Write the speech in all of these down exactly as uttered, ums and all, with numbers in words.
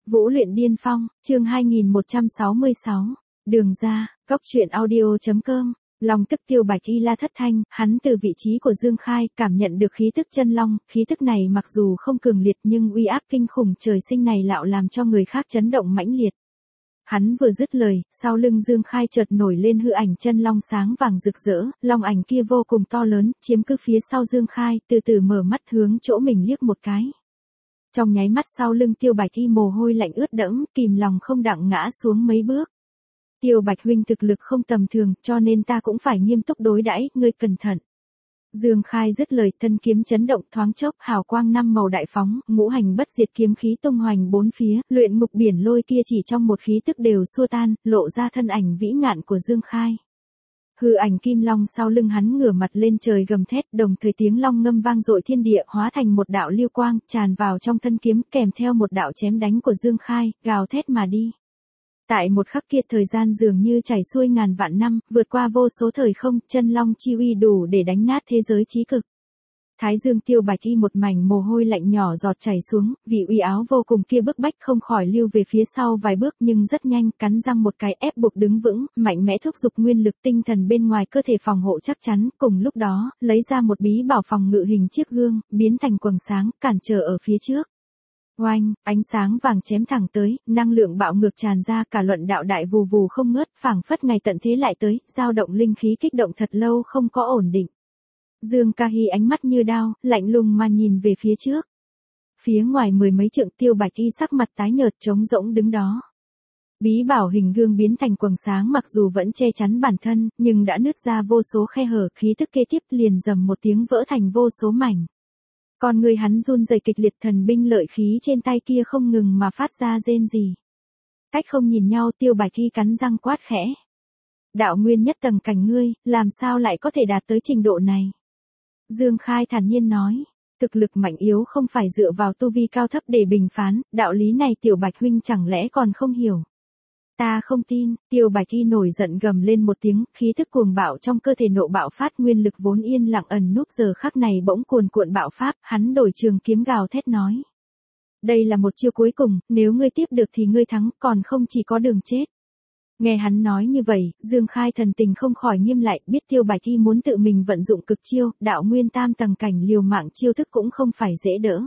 Vũ luyện điên phong, chương hai nghìn một trăm sáu mươi sáu, đường ra, góc truyện audio.com, lòng tức Tiêu Bạch Y la thất thanh, hắn từ vị trí của Dương Khai cảm nhận được khí tức chân long, khí tức này mặc dù không cường liệt nhưng uy áp kinh khủng trời sinh này lạo làm cho người khác chấn động mãnh liệt. Hắn vừa dứt lời, sau lưng Dương Khai chợt nổi lên hư ảnh chân long sáng vàng rực rỡ, long ảnh kia vô cùng to lớn, chiếm cứ phía sau Dương Khai, từ từ mở mắt hướng chỗ mình liếc một cái. Trong nháy mắt sau lưng Tiêu Bạch Y mồ hôi lạnh ướt đẫm, kìm lòng không đặng ngã xuống mấy bước. Tiêu Bạch huynh thực lực không tầm thường, cho nên ta cũng phải nghiêm túc đối đãi, ngươi cẩn thận. Dương Khai dứt lời, thân kiếm chấn động thoáng chốc, hào quang năm màu đại phóng, ngũ hành bất diệt kiếm khí tung hoành bốn phía, luyện ngục biển lôi kia chỉ trong một khí tức đều xua tan, lộ ra thân ảnh vĩ ngạn của Dương Khai. Hư ảnh kim long sau lưng hắn ngửa mặt lên trời gầm thét, đồng thời tiếng long ngâm vang dội thiên địa, hóa thành một đạo lưu quang, tràn vào trong thân kiếm, kèm theo một đạo chém đánh của Dương Khai, gào thét mà đi. Tại một khắc kia thời gian dường như chảy xuôi ngàn vạn năm, vượt qua vô số thời không, chân long chi uy đủ để đánh nát thế giới chí cực. Thái dương Tiêu Bạch Y một mảnh mồ hôi lạnh nhỏ giọt chảy xuống, vì uy áo vô cùng kia bức bách không khỏi lưu về phía sau vài bước nhưng rất nhanh, cắn răng một cái ép buộc đứng vững, mạnh mẽ thúc giục nguyên lực tinh thần bên ngoài cơ thể phòng hộ chắc chắn, cùng lúc đó, lấy ra một bí bảo phòng ngự hình chiếc gương, biến thành quầng sáng, cản trở ở phía trước. Oanh, ánh sáng vàng chém thẳng tới, năng lượng bạo ngược tràn ra, cả luận đạo đại vù vù không ngớt, phảng phất ngày tận thế lại tới, dao động linh khí kích động thật lâu không có ổn định. Dương Ca Hi ánh mắt như đao, lạnh lùng mà nhìn về phía trước. Phía ngoài mười mấy trượng Tiêu Bạch Y sắc mặt tái nhợt trống rỗng đứng đó. Bí bảo hình gương biến thành quầng sáng mặc dù vẫn che chắn bản thân, nhưng đã nứt ra vô số khe hở, khí tức kế tiếp liền rầm một tiếng vỡ thành vô số mảnh. Còn người hắn run rẩy kịch liệt, thần binh lợi khí trên tay kia không ngừng mà phát ra rên rỉ. Cách không nhìn nhau, Tiêu Bạch Y cắn răng quát khẽ. Đạo nguyên nhất tầng cảnh ngươi, làm sao lại có thể đạt tới trình độ này? Dương Khai thản nhiên nói, thực lực mạnh yếu không phải dựa vào tu vi cao thấp để bình phán, đạo lý này Tiểu Bạch huynh chẳng lẽ còn không hiểu? Ta không tin. Tiêu Bạch Y nổi giận gầm lên một tiếng, khí thức cuồng bạo trong cơ thể nộ bạo phát, nguyên lực vốn yên lặng ẩn núp giờ khắc này bỗng cuồn cuộn bạo phát, hắn đổi trường kiếm gào thét nói. Đây là một chiêu cuối cùng, nếu ngươi tiếp được thì ngươi thắng, còn không chỉ có đường chết. Nghe hắn nói như vậy, Dương Khai thần tình không khỏi nghiêm lại, biết Tiêu Bạch Y muốn tự mình vận dụng cực chiêu, đạo nguyên tam tầng cảnh liều mạng chiêu thức cũng không phải dễ đỡ.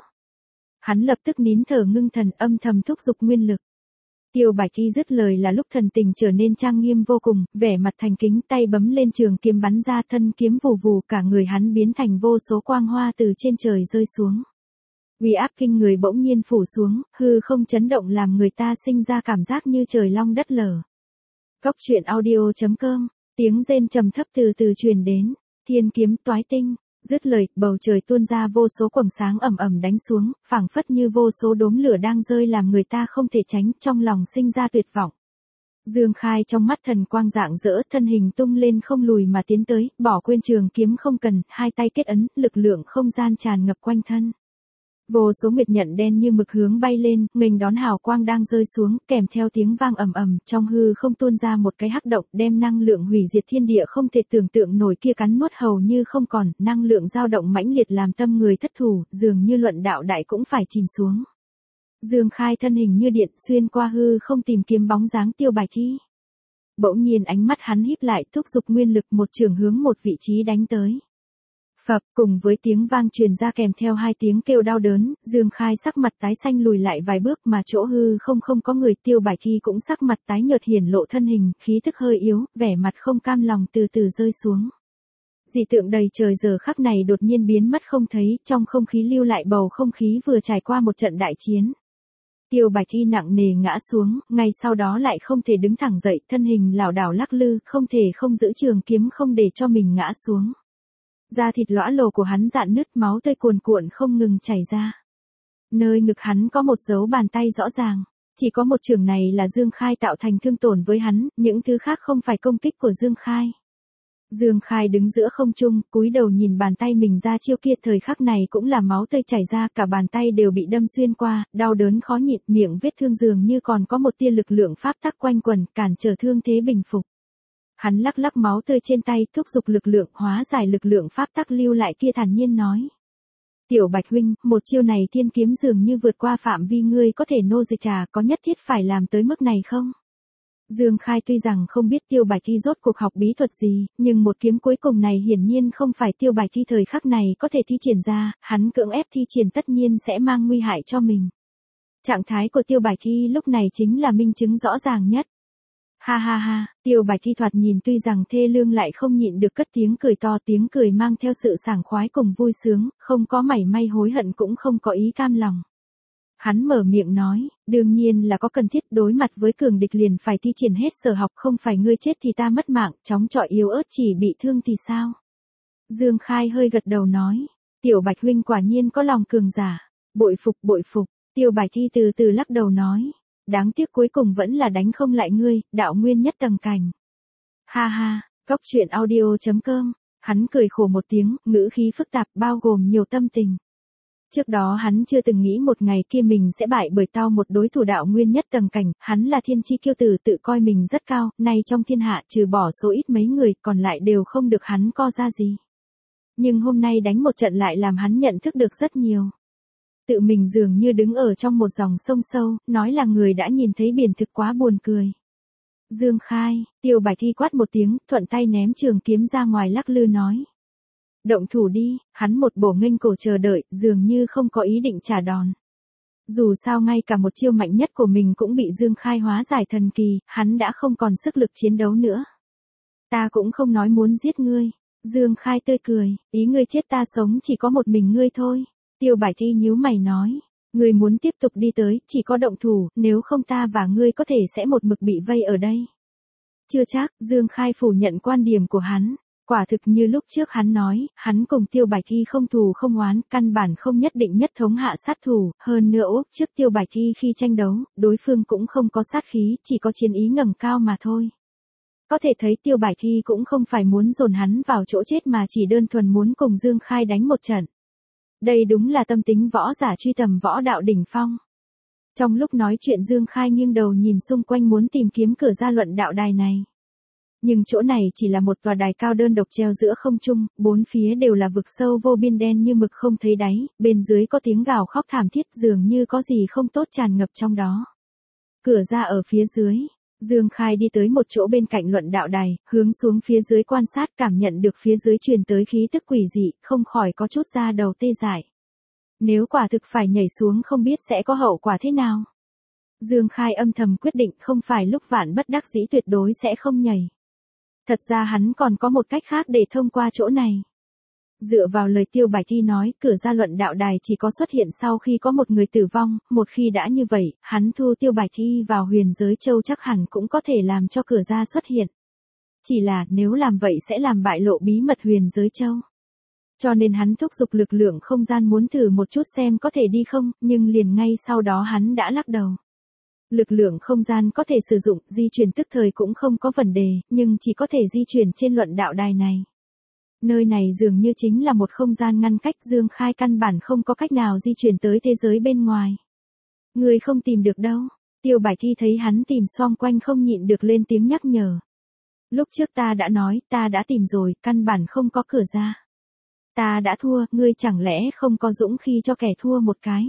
Hắn lập tức nín thở ngưng thần, âm thầm thúc giục nguyên lực. Tiêu Bạch Y dứt lời là lúc thần tình trở nên trang nghiêm vô cùng, vẻ mặt thành kính, tay bấm lên trường kiếm bắn ra, thân kiếm vù vù, cả người hắn biến thành vô số quang hoa từ trên trời rơi xuống. Uy áp kinh người bỗng nhiên phủ xuống, hư không chấn động làm người ta sinh ra cảm giác như trời long đất lở. Góc truyện audio.com, tiếng rên trầm thấp từ từ truyền đến, thiên kiếm toái tinh. Dứt lời, bầu trời tuôn ra vô số quầng sáng ầm ầm đánh xuống, phảng phất như vô số đốm lửa đang rơi làm người ta không thể tránh, trong lòng sinh ra tuyệt vọng. Dương Khai trong mắt thần quang rạng rỡ, thân hình tung lên không lùi mà tiến tới, bỏ quên trường kiếm không cần, hai tay kết ấn, lực lượng không gian tràn ngập quanh thân. Vô số nguyệt nhận đen như mực hướng bay lên, nghênh đón hào quang đang rơi xuống, kèm theo tiếng vang ầm ầm, trong hư không tuôn ra một cái hắc động, đem năng lượng hủy diệt thiên địa không thể tưởng tượng nổi kia cắn nuốt hầu như không còn, năng lượng dao động mãnh liệt làm tâm người thất thủ, dường như luận đạo đại cũng phải chìm xuống. Dương Khai thân hình như điện xuyên qua hư không tìm kiếm bóng dáng Tiêu Bạch Y. Bỗng nhiên ánh mắt hắn híp lại, thúc giục nguyên lực một trường hướng một vị trí đánh tới. Phập, cùng với tiếng vang truyền ra kèm theo hai tiếng kêu đau đớn, Dương Khai sắc mặt tái xanh lùi lại vài bước mà chỗ hư không không có người, Tiêu Bạch Y cũng sắc mặt tái nhợt hiển lộ thân hình, khí thức hơi yếu, vẻ mặt không cam lòng từ từ rơi xuống. Dị tượng đầy trời giờ khắc này đột nhiên biến mất không thấy, trong không khí lưu lại bầu không khí vừa trải qua một trận đại chiến. Tiêu Bạch Y nặng nề ngã xuống, ngay sau đó lại không thể đứng thẳng dậy, thân hình lảo đảo lắc lư, không thể không giữ trường kiếm không để cho mình ngã xuống. Da thịt lõa lồ của hắn rạn nứt, máu tươi cuồn cuộn không ngừng chảy ra. Nơi ngực hắn có một dấu bàn tay rõ ràng. Chỉ có một trường này là Dương Khai tạo thành thương tổn với hắn, những thứ khác không phải công kích của Dương Khai. Dương Khai đứng giữa không trung, cúi đầu nhìn bàn tay mình ra chiêu kia, thời khắc này cũng là máu tươi chảy ra, cả bàn tay đều bị đâm xuyên qua, đau đớn khó nhịn, miệng vết thương dường như còn có một tia lực lượng pháp tắc quanh quẩn, cản trở thương thế bình phục. Hắn lắc lắc máu tươi trên tay, thúc giục lực lượng, hóa giải lực lượng pháp tắc lưu lại kia thản nhiên nói. Tiểu Bạch huynh, một chiêu này thiên kiếm dường như vượt qua phạm vi ngươi có thể nô dịch à, có nhất thiết phải làm tới mức này không? Dương Khai tuy rằng không biết Tiêu Bạch Thi rốt cuộc học bí thuật gì, nhưng một kiếm cuối cùng này hiển nhiên không phải Tiêu Bạch Thi thời khắc này có thể thi triển ra, hắn cưỡng ép thi triển tất nhiên sẽ mang nguy hại cho mình. Trạng thái của Tiêu Bạch Thi lúc này chính là minh chứng rõ ràng nhất. Ha ha ha, Tiêu Bạch Thi thoạt nhìn tuy rằng thê lương lại không nhịn được cất tiếng cười to, tiếng cười mang theo sự sảng khoái cùng vui sướng, không có mảy may hối hận cũng không có ý cam lòng. Hắn mở miệng nói, đương nhiên là có cần thiết, đối mặt với cường địch liền phải thi triển hết sở học, không phải ngươi chết thì ta mất mạng, chóng chọi yếu ớt chỉ bị thương thì sao? Dương Khai hơi gật đầu nói, Tiểu Bạch huynh quả nhiên có lòng cường giả, bội phục bội phục. Tiêu Bạch Thi từ từ lắc đầu nói, đáng tiếc cuối cùng vẫn là đánh không lại ngươi, đạo nguyên nhất tầng cảnh. Ha ha, Cốc Truyện Audio chấm com, hắn cười khổ một tiếng, ngữ khí phức tạp bao gồm nhiều tâm tình. Trước đó hắn chưa từng nghĩ một ngày kia mình sẽ bại bởi tao một đối thủ đạo nguyên nhất tầng cảnh, hắn là thiên chi kiêu tử tự coi mình rất cao, nay trong thiên hạ trừ bỏ số ít mấy người còn lại đều không được hắn co ra gì. Nhưng hôm nay đánh một trận lại làm hắn nhận thức được rất nhiều. Tự mình dường như đứng ở trong một dòng sông sâu, nói là người đã nhìn thấy biển thực quá buồn cười. Dương Khai, Tiêu Bạch Thi quát một tiếng, thuận tay ném trường kiếm ra ngoài lắc lư nói. Động thủ đi, hắn một bổ nghênh cổ chờ đợi, dường như không có ý định trả đòn. Dù sao ngay cả một chiêu mạnh nhất của mình cũng bị Dương Khai hóa giải thần kỳ, hắn đã không còn sức lực chiến đấu nữa. Ta cũng không nói muốn giết ngươi. Dương Khai tươi cười, ý ngươi chết ta sống chỉ có một mình ngươi thôi. Tiêu Bạch Thi nhíu mày nói, ngươi muốn tiếp tục đi tới, chỉ có động thủ, nếu không ta và ngươi có thể sẽ một mực bị vây ở đây. Chưa chắc, Dương Khai phủ nhận quan điểm của hắn. Quả thực như lúc trước hắn nói, hắn cùng Tiêu Bạch Thi không thù không oán, căn bản không nhất định nhất thống hạ sát thủ, hơn nữa Úc trước Tiêu Bạch Thi khi tranh đấu, đối phương cũng không có sát khí, chỉ có chiến ý ngầm cao mà thôi. Có thể thấy Tiêu Bạch Thi cũng không phải muốn dồn hắn vào chỗ chết mà chỉ đơn thuần muốn cùng Dương Khai đánh một trận. Đây đúng là tâm tính võ giả truy tầm võ đạo đỉnh phong. Trong lúc nói chuyện Dương Khai nghiêng đầu nhìn xung quanh muốn tìm kiếm cửa ra luận đạo đài này. Nhưng chỗ này chỉ là một tòa đài cao đơn độc treo giữa không trung, bốn phía đều là vực sâu vô biên đen như mực không thấy đáy, bên dưới có tiếng gào khóc thảm thiết dường như có gì không tốt tràn ngập trong đó. Cửa ra ở phía dưới, Dương Khai đi tới một chỗ bên cạnh luận đạo đài, hướng xuống phía dưới quan sát cảm nhận được phía dưới truyền tới khí tức quỷ dị, không khỏi có chút da đầu tê dại. Nếu quả thực phải nhảy xuống không biết sẽ có hậu quả thế nào. Dương Khai âm thầm quyết định không phải lúc vạn bất đắc dĩ tuyệt đối sẽ không nhảy. Thật ra hắn còn có một cách khác để thông qua chỗ này. Dựa vào lời Tiêu Bạch Thi nói, cửa ra luận đạo đài chỉ có xuất hiện sau khi có một người tử vong, một khi đã như vậy, hắn thu Tiêu Bạch Thi vào huyền giới châu chắc hẳn cũng có thể làm cho cửa ra xuất hiện. Chỉ là nếu làm vậy sẽ làm bại lộ bí mật huyền giới châu. Cho nên hắn thúc giục lực lượng không gian muốn thử một chút xem có thể đi không, nhưng liền ngay sau đó hắn đã lắc đầu. Lực lượng không gian có thể sử dụng, di chuyển tức thời cũng không có vấn đề, nhưng chỉ có thể di chuyển trên luận đạo đài này. Nơi này dường như chính là một không gian ngăn cách, Dương Khai căn bản không có cách nào di chuyển tới thế giới bên ngoài. Người không tìm được đâu. Tiêu Bạch Thi thấy hắn tìm xoong quanh không nhịn được lên tiếng nhắc nhở. Lúc trước ta đã nói, ta đã tìm rồi, căn bản không có cửa ra. Ta đã thua, ngươi chẳng lẽ không có dũng khí cho kẻ thua một cái.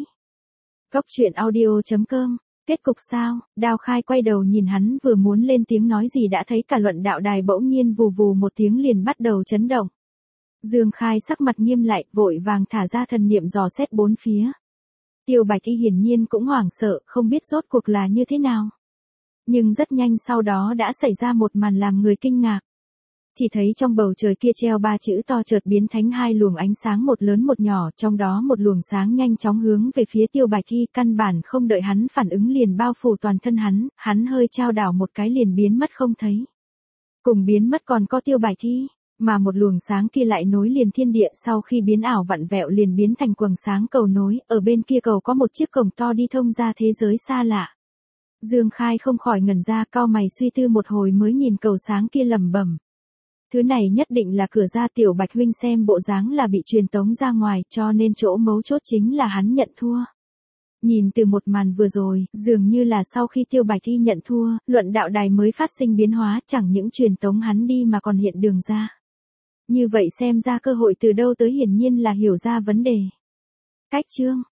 Cốc Truyện Audio chấm com. Kết cục sao? Đao Khai quay đầu nhìn hắn vừa muốn lên tiếng nói gì đã thấy cả luận đạo đài bỗng nhiên vù vù một tiếng liền bắt đầu chấn động. Dương Khai sắc mặt nghiêm lại, vội vàng thả ra thần niệm dò xét bốn phía. Tiêu Bạch Thi hiển nhiên cũng hoảng sợ, không biết rốt cuộc là như thế nào. Nhưng rất nhanh sau đó đã xảy ra một màn làm người kinh ngạc. Chỉ thấy trong bầu trời kia treo ba chữ to chợt biến thành hai luồng ánh sáng một lớn một nhỏ, trong đó một luồng sáng nhanh chóng hướng về phía Tiêu Bạch Thi, căn bản không đợi hắn phản ứng liền bao phủ toàn thân hắn, hắn hơi trao đảo một cái liền biến mất không thấy. Cùng biến mất còn có Tiêu Bạch Thi, mà một luồng sáng kia lại nối liền thiên địa, sau khi biến ảo vặn vẹo liền biến thành quầng sáng cầu nối, ở bên kia cầu có một chiếc cổng to đi thông ra thế giới xa lạ. Dương Khai không khỏi ngẩn ra, cau mày suy tư một hồi mới nhìn cầu sáng kia lẩm bẩm. Thứ này nhất định là cửa ra, Tiểu Bạch huynh xem bộ dáng là bị truyền tống ra ngoài, cho nên chỗ mấu chốt chính là hắn nhận thua. Nhìn từ một màn vừa rồi, dường như là sau khi Tiêu Bạch Thi nhận thua, luận đạo đài mới phát sinh biến hóa, chẳng những truyền tống hắn đi mà còn hiện đường ra. Như vậy xem ra cơ hội từ đâu tới hiển nhiên là hiểu ra vấn đề. Cách chương